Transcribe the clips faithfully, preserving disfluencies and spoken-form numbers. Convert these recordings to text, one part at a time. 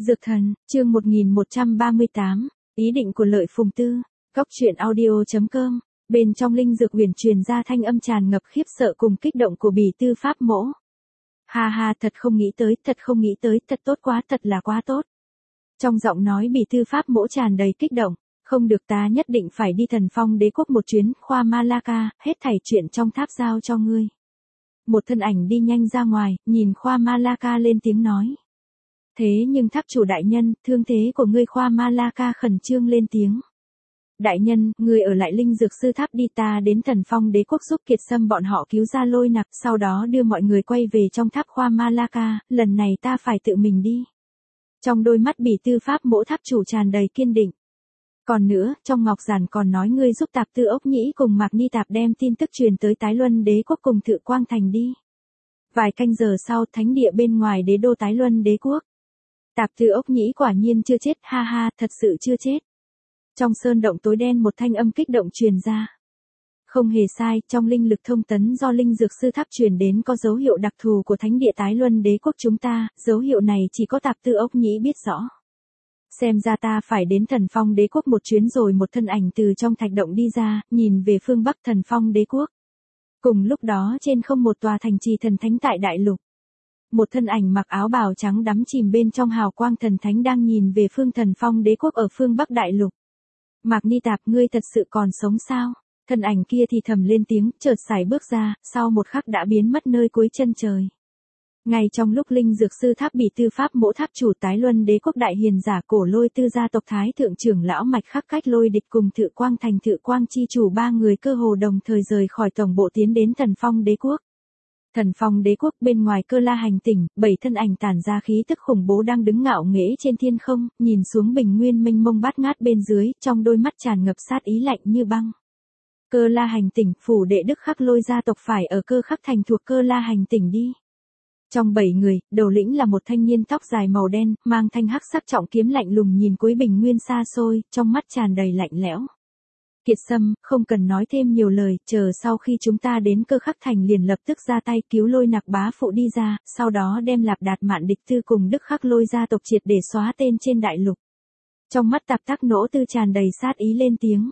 Dược thần, chương một nghìn một trăm ba mươi tám, ý định của Lợi Phùng Tư, góc truyện audio chấm com, bên trong linh dược huyền truyền ra thanh âm tràn ngập khiếp sợ cùng kích động của Bỉ Tư Pháp Mỗ. Ha ha, thật không nghĩ tới, thật không nghĩ tới, thật tốt quá, thật là quá tốt. Trong giọng nói Bỉ Tư Pháp Mỗ tràn đầy kích động, không được, ta nhất định phải đi Thần Phong Đế quốc một chuyến, Khoa Ma La Ca, hết thảy chuyện trong tháp giao cho ngươi. Một thân ảnh đi nhanh ra ngoài, nhìn Khoa Ma La Ca lên tiếng nói. Thế nhưng tháp chủ đại nhân, thương thế của ngươi. Khoa Ma La Ca khẩn trương lên tiếng. Đại nhân, ngươi ở lại linh dược sư tháp đi, ta đến Thần Phong Đế quốc giúp Kiệt Sâm bọn họ cứu ra Lôi Nặc, sau đó đưa mọi người quay về trong tháp. Khoa Ma La Ca, lần này ta phải tự mình đi. Trong đôi mắt Bỉ Tư Pháp Mỗ tháp chủ tràn đầy kiên định. Còn nữa, trong ngọc giản còn nói ngươi giúp Tạp Tư Ốc Nhĩ cùng Mạc Ni Tạp đem tin tức truyền tới Tái Luân Đế quốc cùng Thự Quang Thành đi. Vài canh giờ sau, thánh địa bên ngoài đế đô Tái Luân Đế quốc. Tạp Tư Ốc Nhĩ quả nhiên chưa chết, ha ha, thật sự chưa chết. Trong sơn động tối đen một thanh âm kích động truyền ra. Không hề sai, trong linh lực thông tấn do linh dược sư tháp truyền đến có dấu hiệu đặc thù của thánh địa Tái Luân Đế quốc chúng ta, dấu hiệu này chỉ có Tạp Tư Ốc Nhĩ biết rõ. Xem ra ta phải đến Thần Phong Đế quốc một chuyến rồi. Một thân ảnh từ trong thạch động đi ra, nhìn về phương bắc Thần Phong Đế quốc. Cùng lúc đó trên không một tòa thành trì thần thánh tại đại lục. Một thân ảnh mặc áo bào trắng đắm chìm bên trong hào quang thần thánh đang nhìn về phương Thần Phong Đế quốc ở phương bắc đại lục. Mạc Ni Tạp, ngươi thật sự còn sống sao? Thân ảnh kia thì thầm lên tiếng, chợt sải bước ra, sau một khắc đã biến mất nơi cuối chân trời. Ngay trong lúc linh dược sư tháp Bỉ Tư Pháp Mỗ tháp chủ Tái Luân Đế quốc đại hiền giả Cổ Lôi Tư gia tộc Thái thượng trưởng lão Mạch Khắc Cách Lôi Địch cùng Thự Quang Thành Thự Quang chi chủ ba người cơ hồ đồng thời rời khỏi tổng bộ tiến đến Thần Phong Đế quốc. Thần Phong Đế quốc bên ngoài Cơ La hành tỉnh, bảy thân ảnh tản ra khí tức khủng bố đang đứng ngạo nghễ trên thiên không, nhìn xuống bình nguyên mênh mông bát ngát bên dưới, trong đôi mắt tràn ngập sát ý lạnh như băng. Cơ La hành tỉnh, phủ đệ Đức Khắc Lôi gia tộc phải ở Cơ Khắc thành thuộc Cơ La hành tỉnh đi. Trong bảy người, đầu lĩnh là một thanh niên tóc dài màu đen, mang thanh hắc sắc trọng kiếm lạnh lùng nhìn cuối bình nguyên xa xôi, trong mắt tràn đầy lạnh lẽo. Kiệt Sâm, không cần nói thêm nhiều lời, chờ sau khi chúng ta đến Cơ Khắc thành liền lập tức ra tay cứu Lôi Nặc bá phụ đi ra, sau đó đem Lạp Đạt Mạn địch tư cùng Đức Khắc Lôi gia tộc triệt để xóa tên trên đại lục. Trong mắt Tạp Tắc Nỗ Tư tràn đầy sát ý lên tiếng.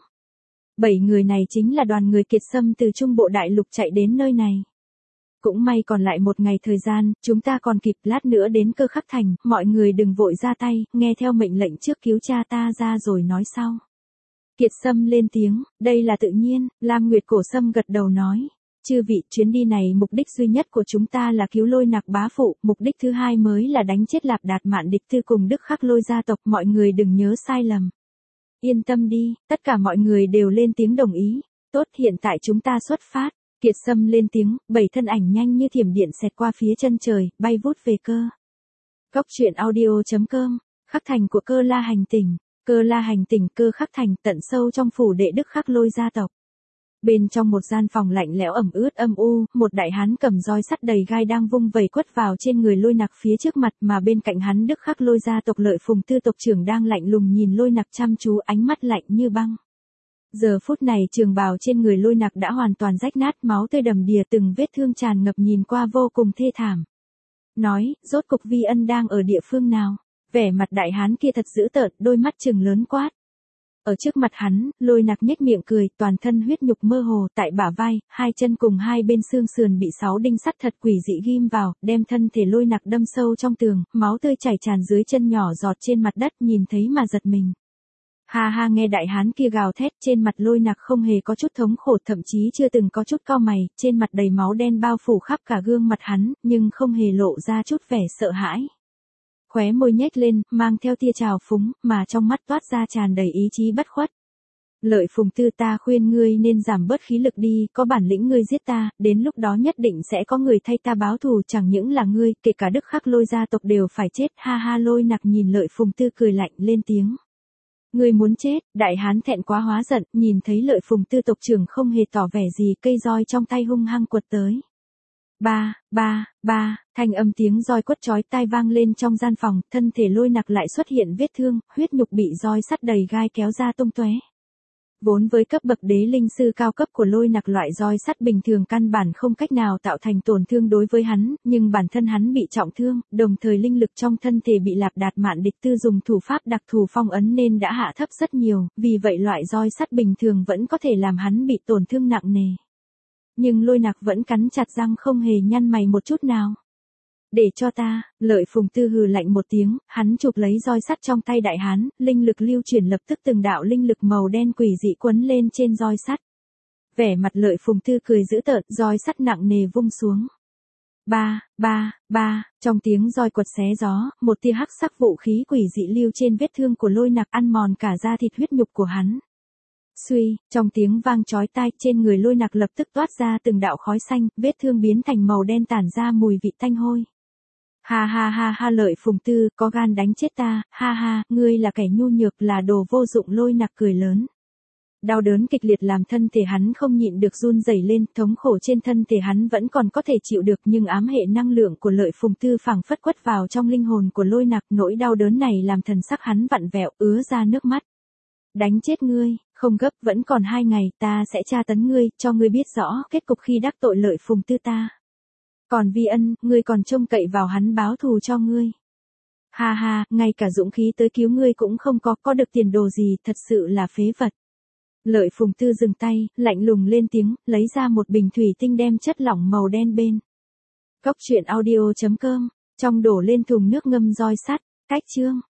Bảy người này chính là đoàn người Kiệt Sâm từ trung bộ đại lục chạy đến nơi này. Cũng may còn lại một ngày thời gian, chúng ta còn kịp, lát nữa đến Cơ Khắc thành, mọi người đừng vội ra tay, nghe theo mệnh lệnh trước cứu cha ta ra rồi nói sau. Kiệt Sâm lên tiếng, đây là tự nhiên. Lam Nguyệt Cổ Sâm gật đầu nói. Chư vị, chuyến đi này mục đích duy nhất của chúng ta là cứu Lôi Nặc bá phụ, mục đích thứ hai mới là đánh chết Lạp Đạt Mạn địch tư cùng Đức Khắc Lôi gia tộc, mọi người đừng nhớ sai lầm. Yên tâm đi, tất cả mọi người đều lên tiếng đồng ý. Tốt, hiện tại chúng ta xuất phát. Kiệt Sâm lên tiếng, bảy thân ảnh nhanh như thiểm điện xẹt qua phía chân trời, bay vút về cơ. Góc truyện audio chấm com, Khắc thành của Cơ La hành tỉnh. Cơ La hành tỉnh, Cơ Khắc thành, tận sâu trong phủ đệ Đức Khắc Lôi gia tộc. Bên trong một gian phòng lạnh lẽo ẩm ướt âm u, một đại hán cầm roi sắt đầy gai đang vung vẩy quất vào trên người Lôi Nặc phía trước mặt, mà bên cạnh hắn Đức Khắc Lôi gia tộc Lợi Phùng Tư tộc trưởng đang lạnh lùng nhìn Lôi Nặc chăm chú, ánh mắt lạnh như băng. Giờ phút này trường bào trên người Lôi Nặc đã hoàn toàn rách nát, máu tươi đầm đìa, từng vết thương tràn ngập nhìn qua vô cùng thê thảm. Nói, rốt cục Vi Ân đang ở địa phương nào? Vẻ mặt đại hán kia thật dữ tợn, đôi mắt trừng lớn quát. Ở trước mặt hắn, Lôi Nặc nhếch miệng cười, toàn thân huyết nhục mơ hồ, tại bả vai, hai chân cùng hai bên xương sườn bị sáu đinh sắt thật quỷ dị ghim vào, đem thân thể Lôi Nặc đâm sâu trong tường, máu tươi chảy tràn dưới chân nhỏ giọt trên mặt đất, nhìn thấy mà giật mình. Ha ha, nghe đại hán kia gào thét, trên mặt Lôi Nặc không hề có chút thống khổ, thậm chí chưa từng có chút cau mày, trên mặt đầy máu đen bao phủ khắp cả gương mặt hắn, nhưng không hề lộ ra chút vẻ sợ hãi. Khóe môi nhếch lên, mang theo tia trào phúng, mà trong mắt toát ra tràn đầy ý chí bất khuất. Lợi Phùng Tư, ta khuyên ngươi nên giảm bớt khí lực đi, có bản lĩnh ngươi giết ta, đến lúc đó nhất định sẽ có người thay ta báo thù, chẳng những là ngươi, kể cả Đức Khắc Lôi gia tộc đều phải chết. Ha ha, Lôi Nặc nhìn Lợi Phùng Tư cười lạnh lên tiếng. Ngươi muốn chết? Đại hán thẹn quá hóa giận, nhìn thấy Lợi Phùng Tư tộc trưởng không hề tỏ vẻ gì, cây roi trong tay hung hăng quật tới. Ba, ba, ba, thanh âm tiếng roi quất chói tai vang lên trong gian phòng, thân thể Lôi Nặc lại xuất hiện vết thương, huyết nhục bị roi sắt đầy gai kéo ra tung tóe. Vốn với cấp bậc đế linh sư cao cấp của lôi nặc, loại roi sắt bình thường căn bản không cách nào tạo thành tổn thương đối với hắn, nhưng bản thân hắn bị trọng thương, đồng thời linh lực trong thân thể bị Lạp Đạt Mạn địch tư dùng thủ pháp đặc thù phong ấn nên đã hạ thấp rất nhiều, vì vậy loại roi sắt bình thường vẫn có thể làm hắn bị tổn thương nặng nề. Nhưng lôi nặc vẫn cắn chặt răng không hề nhăn mày một chút nào. Để cho ta, Lợi Phùng Tư hừ lạnh một tiếng, hắn chụp lấy roi sắt trong tay đại hán, linh lực lưu chuyển lập tức từng đạo linh lực màu đen quỷ dị quấn lên trên roi sắt. Vẻ mặt Lợi Phùng Tư cười dữ tợn, roi sắt nặng nề vung xuống. Ba, ba, ba, trong tiếng roi quật xé gió, một tia hắc sắc vũ khí quỷ dị lưu trên vết thương của lôi nặc ăn mòn cả da thịt huyết nhục của hắn. Suy, trong tiếng vang chói tai, trên người lôi nặc lập tức toát ra từng đạo khói xanh, vết thương biến thành màu đen tản ra mùi vị tanh hôi. Ha ha ha ha, Lợi Phùng Tư, có gan đánh chết ta, ha ha, ngươi là kẻ nhu nhược, là đồ vô dụng. Lôi nặc cười lớn. Đau đớn kịch liệt làm thân thể hắn không nhịn được run rẩy lên, thống khổ trên thân thể hắn vẫn còn có thể chịu được, nhưng ám hệ năng lượng của Lợi Phùng Tư phảng phất quất vào trong linh hồn của lôi nặc, nỗi đau đớn này làm thần sắc hắn vặn vẹo, ứa ra nước mắt. Đánh chết ngươi, không gấp, vẫn còn hai ngày, ta sẽ tra tấn ngươi, cho ngươi biết rõ kết cục khi đắc tội Lợi Phùng Tư ta. Còn Vi Ân, ngươi còn trông cậy vào hắn báo thù cho ngươi. Ha ha, ngay cả dũng khí tới cứu ngươi cũng không có, có được tiền đồ gì, thật sự là phế vật. Lợi Phùng Tư dừng tay, lạnh lùng lên tiếng, lấy ra một bình thủy tinh đem chất lỏng màu đen bên. Cóc truyện audio chấm com, trong đổ lên thùng nước ngâm roi sắt, cách chương.